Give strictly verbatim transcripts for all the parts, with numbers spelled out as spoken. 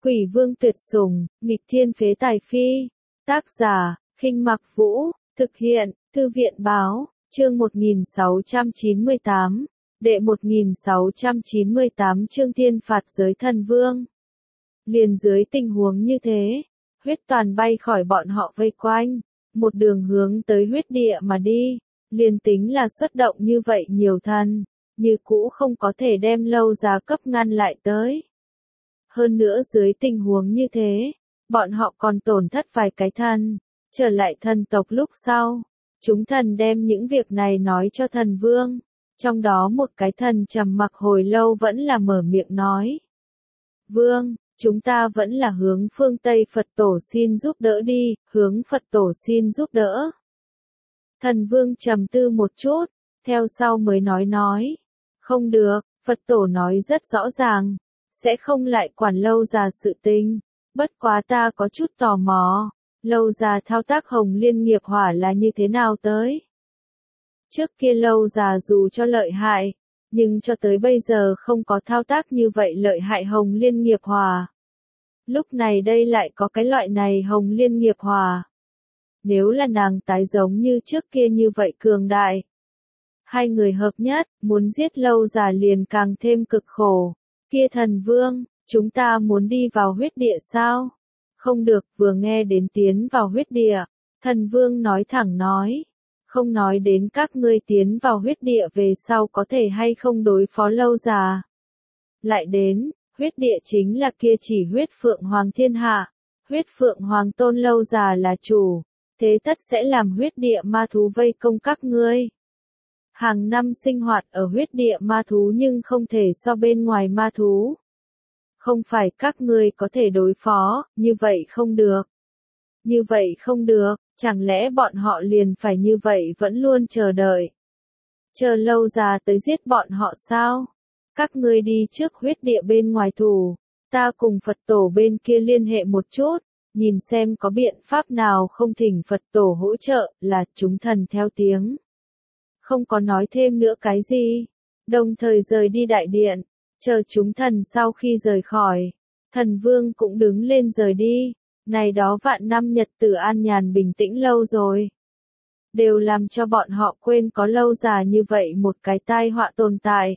Quỷ vương tuyệt sủng, nghịch thiên phế tài phi. Tác giả, Khinh Mặc Vũ, thực hiện, Thư viện báo, chương một nghìn sáu trăm chín mươi tám, đệ một nghìn sáu trăm chín mươi tám chương thiên phạt giới thần vương. Liền dưới tình huống như thế, huyết toàn bay khỏi bọn họ vây quanh, một đường hướng tới huyết địa mà đi, liền tính là xuất động như vậy nhiều thần, như cũ không có thể đem Lâu Già cấp ngăn lại tới. Hơn nữa dưới tình huống như thế, bọn họ còn tổn thất vài cái thần, trở lại thần tộc lúc sau, chúng thần đem những việc này nói cho thần vương, trong đó một cái thần trầm mặc hồi lâu vẫn là mở miệng nói. Vương, chúng ta vẫn là hướng phương Tây Phật tổ xin giúp đỡ đi, hướng Phật tổ xin giúp đỡ. Thần vương trầm tư một chút, theo sau mới nói nói. Không được, Phật tổ nói rất rõ ràng, sẽ không lại quản Lâu Già sự tình. Bất quá ta có chút tò mò, Lâu Già thao tác Hồng Liên nghiệp hỏa là như thế nào tới? Trước kia Lâu Già dù cho lợi hại, nhưng cho tới bây giờ không có thao tác như vậy lợi hại Hồng Liên nghiệp hỏa. Lúc này đây lại có cái loại này Hồng Liên nghiệp hỏa. Nếu là nàng tái giống như trước kia như vậy cường đại, hai người hợp nhất, muốn giết Lâu Già liền càng thêm cực khổ. Kia thần vương, chúng ta muốn đi vào huyết địa sao? Không được, vừa nghe đến tiến vào huyết địa, thần vương nói thẳng nói. Không nói đến các ngươi tiến vào huyết địa về sau có thể hay không đối phó Lâu Già. Lại đến, huyết địa chính là kia chỉ huyết phượng hoàng thiên hạ, huyết phượng hoàng tôn Lâu Già là chủ, thế tất sẽ làm huyết địa ma thú vây công các ngươi. Hàng năm sinh hoạt ở huyết địa ma thú nhưng không thể so bên ngoài ma thú. Không phải các ngươi có thể đối phó, như vậy không được. Như vậy không được, chẳng lẽ bọn họ liền phải như vậy vẫn luôn chờ đợi. Chờ Lâu Già tới giết bọn họ sao? Các ngươi đi trước huyết địa bên ngoài thủ, ta cùng Phật tổ bên kia liên hệ một chút, nhìn xem có biện pháp nào không thỉnh Phật tổ hỗ trợ, là chúng thần theo tiếng. Không có nói thêm nữa cái gì, đồng thời rời đi đại điện, chờ chúng thần sau khi rời khỏi, thần vương cũng đứng lên rời đi, này đó vạn năm nhật tử an nhàn bình tĩnh lâu rồi. Đều làm cho bọn họ quên có Lâu Già như vậy một cái tai họa tồn tại.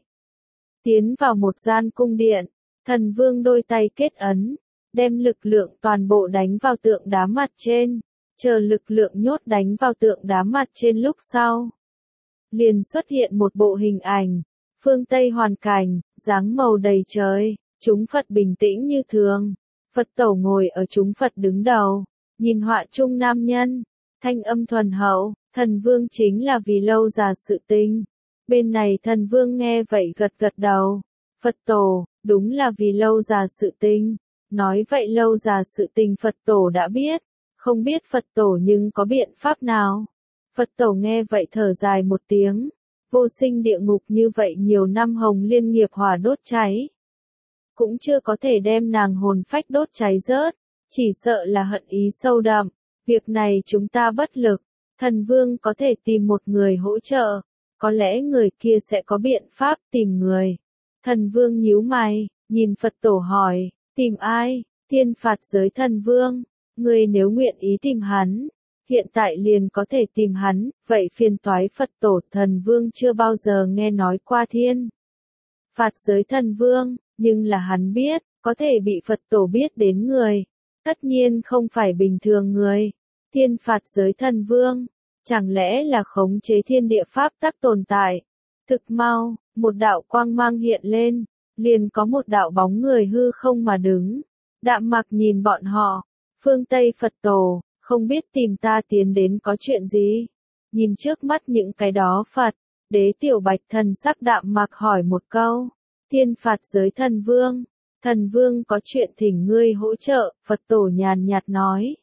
Tiến vào một gian cung điện, thần vương đôi tay kết ấn, đem lực lượng toàn bộ đánh vào tượng đá mặt trên, chờ lực lượng nhốt đánh vào tượng đá mặt trên lúc sau. Liền xuất hiện một bộ hình ảnh, phương Tây hoàn cảnh, dáng màu đầy trời, chúng Phật bình tĩnh như thường, Phật tổ ngồi ở chúng Phật đứng đầu, nhìn họa trung nam nhân, thanh âm thuần hậu, thần vương chính là vì Lâu Già sự tình. Bên này thần vương nghe vậy gật gật đầu, Phật tổ, đúng là vì Lâu Già sự tình, nói vậy Lâu Già sự tình Phật tổ đã biết, không biết Phật tổ nhưng có biện pháp nào. Phật tổ nghe vậy thở dài một tiếng, vô sinh địa ngục như vậy nhiều năm Hồng Liên nghiệp hỏa đốt cháy. Cũng chưa có thể đem nàng hồn phách đốt cháy rớt, chỉ sợ là hận ý sâu đậm, việc này chúng ta bất lực, thần vương có thể tìm một người hỗ trợ, có lẽ người kia sẽ có biện pháp tìm người. Thần vương nhíu mày, nhìn Phật tổ hỏi, tìm ai? Thiên phạt giới thần vương, người nếu nguyện ý tìm hắn. Hiện tại liền có thể tìm hắn, vậy phiền toái Phật tổ thần vương chưa bao giờ nghe nói qua thiên phạt giới thần vương, nhưng là hắn biết, có thể bị Phật tổ biết đến người, tất nhiên không phải bình thường người. Thiên phạt giới thần vương, chẳng lẽ là khống chế thiên địa pháp tắc tồn tại. Thực mau, một đạo quang mang hiện lên, liền có một đạo bóng người hư không mà đứng, đạm mặc nhìn bọn họ, phương Tây Phật tổ. Không biết tìm ta tiến đến có chuyện gì? Nhìn trước mắt những cái đó Phật, Đế Tiểu Bạch thần sắc đạm mạc hỏi một câu. Thiên phạt giới thần vương, thần vương có chuyện thỉnh ngươi hỗ trợ, Phật tổ nhàn nhạt nói.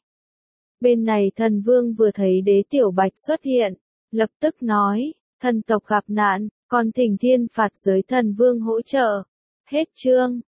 Bên này thần vương vừa thấy Đế Tiểu Bạch xuất hiện, lập tức nói, thần tộc gặp nạn, còn thỉnh thiên phạt giới thần vương hỗ trợ. Hết chương.